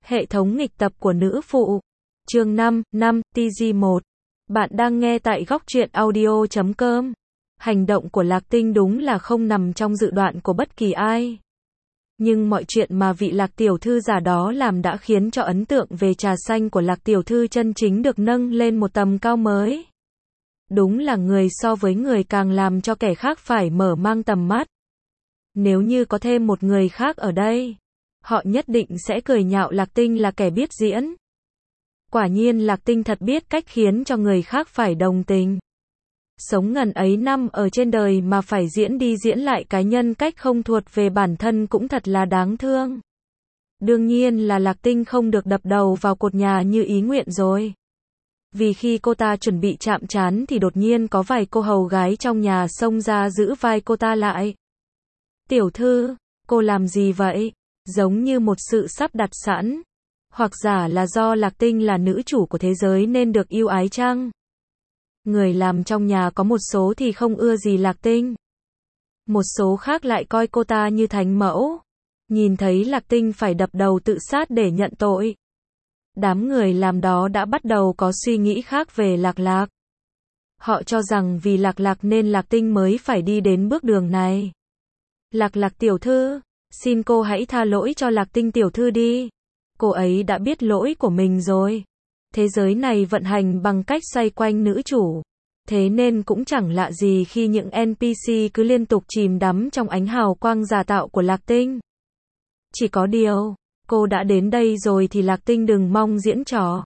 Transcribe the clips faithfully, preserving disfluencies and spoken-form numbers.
Hệ thống nghịch tập của nữ phụ. Chương năm, năm, T G một. Bạn đang nghe tại góc truyện audio chấm com. Hành động của Lạc Tinh đúng là không nằm trong dự đoán của bất kỳ ai. Nhưng mọi chuyện mà vị Lạc tiểu thư giả đó làm đã khiến cho ấn tượng về trà xanh của Lạc tiểu thư chân chính được nâng lên một tầm cao mới. Đúng là người so với người càng làm cho kẻ khác phải mở mang tầm mắt. Nếu như có thêm một người khác ở đây, họ nhất định sẽ cười nhạo Lạc Tinh là kẻ biết diễn. Quả nhiên Lạc Tinh thật biết cách khiến cho người khác phải đồng tình. Sống ngần ấy năm ở trên đời mà phải diễn đi diễn lại cái nhân cách không thuộc về bản thân cũng thật là đáng thương. Đương nhiên là Lạc Tinh không được đập đầu vào cột nhà như ý nguyện rồi. Vì khi cô ta chuẩn bị chạm trán thì đột nhiên có vài cô hầu gái trong nhà xông ra giữ vai cô ta lại. Tiểu thư, cô làm gì vậy? Giống như một sự sắp đặt sẵn. Hoặc giả là do Lạc Tinh là nữ chủ của thế giới nên được yêu ái chăng? Người làm trong nhà có một số thì không ưa gì Lạc Tinh. Một số khác lại coi cô ta như thánh mẫu. Nhìn thấy Lạc Tinh phải đập đầu tự sát để nhận tội. Đám người làm đó đã bắt đầu có suy nghĩ khác về Lạc Lạc. Họ cho rằng vì Lạc Lạc nên Lạc Tinh mới phải đi đến bước đường này. Lạc Lạc tiểu thư, xin cô hãy tha lỗi cho Lạc Tinh tiểu thư đi. Cô ấy đã biết lỗi của mình rồi. Thế giới này vận hành bằng cách xoay quanh nữ chủ. Thế nên cũng chẳng lạ gì khi những N P C cứ liên tục chìm đắm trong ánh hào quang giả tạo của Lạc Tinh. Chỉ có điều, cô đã đến đây rồi thì Lạc Tinh đừng mong diễn trò.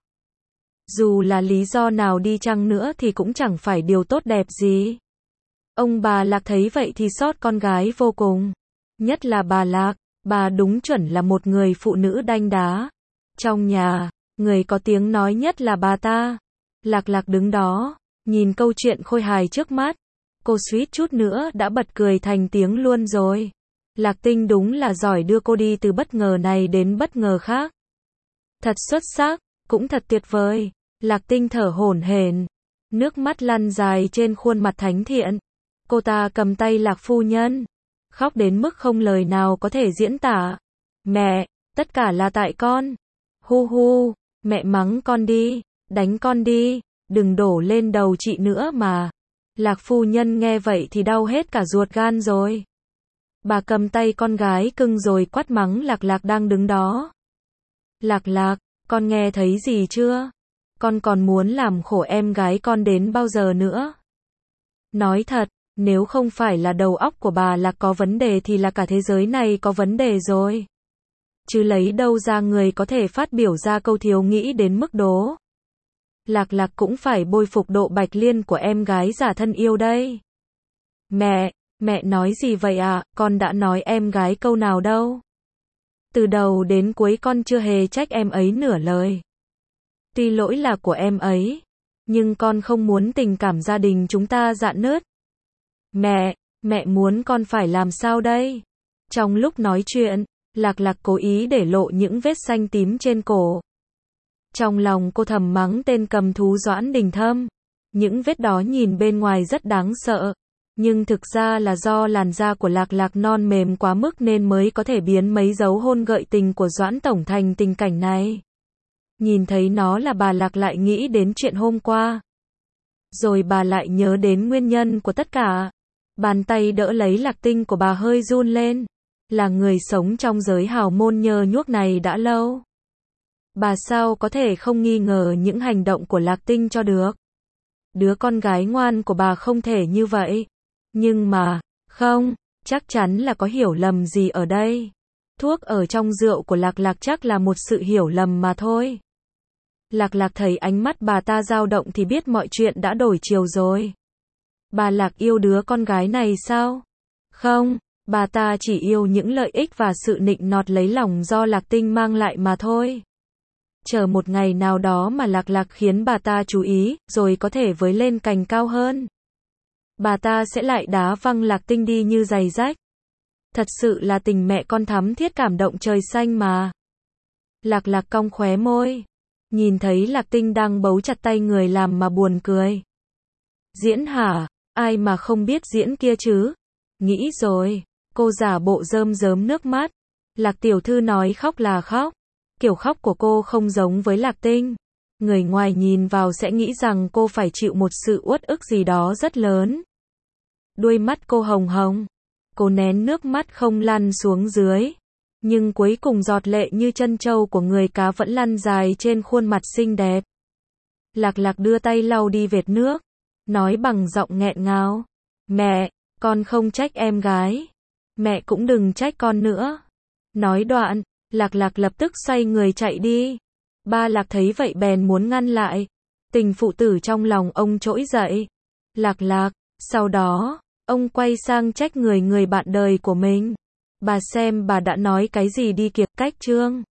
Dù là lý do nào đi chăng nữa thì cũng chẳng phải điều tốt đẹp gì. Ông bà Lạc thấy vậy thì xót con gái vô cùng. Nhất là bà Lạc, bà đúng chuẩn là một người phụ nữ đanh đá. Trong nhà, người có tiếng nói nhất là bà ta. Lạc Lạc đứng đó, nhìn câu chuyện khôi hài trước mắt. Cô suýt chút nữa đã bật cười thành tiếng luôn rồi. Lạc Tinh đúng là giỏi đưa cô đi từ bất ngờ này đến bất ngờ khác. Thật xuất sắc, cũng thật tuyệt vời. Lạc Tinh thở hổn hển, nước mắt lăn dài trên khuôn mặt thánh thiện. Cô ta cầm tay Lạc phu nhân, khóc đến mức không lời nào có thể diễn tả. Mẹ, tất cả là tại con. Hu hu, mẹ mắng con đi, đánh con đi, đừng đổ lên đầu chị nữa mà. Lạc phu nhân nghe vậy thì đau hết cả ruột gan rồi. Bà cầm tay con gái cưng rồi quát mắng Lạc Lạc đang đứng đó. Lạc Lạc, con nghe thấy gì chưa? Con còn muốn làm khổ em gái con đến bao giờ nữa? Nói thật, nếu không phải là đầu óc của bà Lạc có vấn đề thì là cả thế giới này có vấn đề rồi. Chứ lấy đâu ra người có thể phát biểu ra câu thiếu nghĩ đến mức đó. Lạc Lạc cũng phải bôi phục độ bạch liên của em gái giả thân yêu đây. Mẹ, mẹ nói gì vậy ạ? Con đã nói em gái câu nào đâu. Từ đầu đến cuối con chưa hề trách em ấy nửa lời. Tuy lỗi là của em ấy, nhưng con không muốn tình cảm gia đình chúng ta rạn nứt. Mẹ, mẹ muốn con phải làm sao đây? Trong lúc nói chuyện, Lạc Lạc cố ý để lộ những vết xanh tím trên cổ. Trong lòng cô thầm mắng tên cầm thú Doãn Đình Thâm. Những vết đó nhìn bên ngoài rất đáng sợ, nhưng thực ra là do làn da của Lạc Lạc non mềm quá mức nên mới có thể biến mấy dấu hôn gợi tình của Doãn tổng thành tình cảnh này. Nhìn thấy nó là bà Lạc lại nghĩ đến chuyện hôm qua. Rồi bà lại nhớ đến nguyên nhân của tất cả. Bàn tay đỡ lấy Lạc Tinh của bà hơi run lên. Là người sống trong giới hào môn nhơ nhuốc này đã lâu. Bà sao có thể không nghi ngờ những hành động của Lạc Tinh cho được. Đứa con gái ngoan của bà không thể như vậy. Nhưng mà, không, chắc chắn là có hiểu lầm gì ở đây. Thuốc ở trong rượu của Lạc Lạc chắc là một sự hiểu lầm mà thôi. Lạc Lạc thấy ánh mắt bà ta dao động thì biết mọi chuyện đã đổi chiều rồi. Bà Lạc yêu đứa con gái này sao? Không, bà ta chỉ yêu những lợi ích và sự nịnh nọt lấy lòng do Lạc Tinh mang lại mà thôi. Chờ một ngày nào đó mà Lạc Lạc khiến bà ta chú ý, rồi có thể với lên cành cao hơn. Bà ta sẽ lại đá văng Lạc Tinh đi như giày rách. Thật sự là tình mẹ con thắm thiết cảm động trời xanh mà. Lạc Lạc cong khóe môi. Nhìn thấy Lạc Tinh đang bấu chặt tay người làm mà buồn cười. Diễn hả? Ai mà không biết diễn kia chứ? Nghĩ rồi. Cô giả bộ rơm rớm nước mắt. Lạc tiểu thư nói khóc là khóc. Kiểu khóc của cô không giống với Lạc Tinh. Người ngoài nhìn vào sẽ nghĩ rằng cô phải chịu một sự uất ức gì đó rất lớn. Đuôi mắt cô hồng hồng. Cô nén nước mắt không lăn xuống dưới. Nhưng cuối cùng giọt lệ như chân trâu của người cá vẫn lăn dài trên khuôn mặt xinh đẹp. Lạc Lạc đưa tay lau đi vệt nước. Nói bằng giọng nghẹn ngào. Mẹ, con không trách em gái. Mẹ cũng đừng trách con nữa. Nói đoạn, Lạc Lạc lập tức xoay người chạy đi. Ba Lạc thấy vậy bèn muốn ngăn lại. Tình phụ tử trong lòng ông trỗi dậy. Lạc Lạc, sau đó, ông quay sang trách người người bạn đời của mình. Bà xem bà đã nói cái gì đi kìa, cách Trương.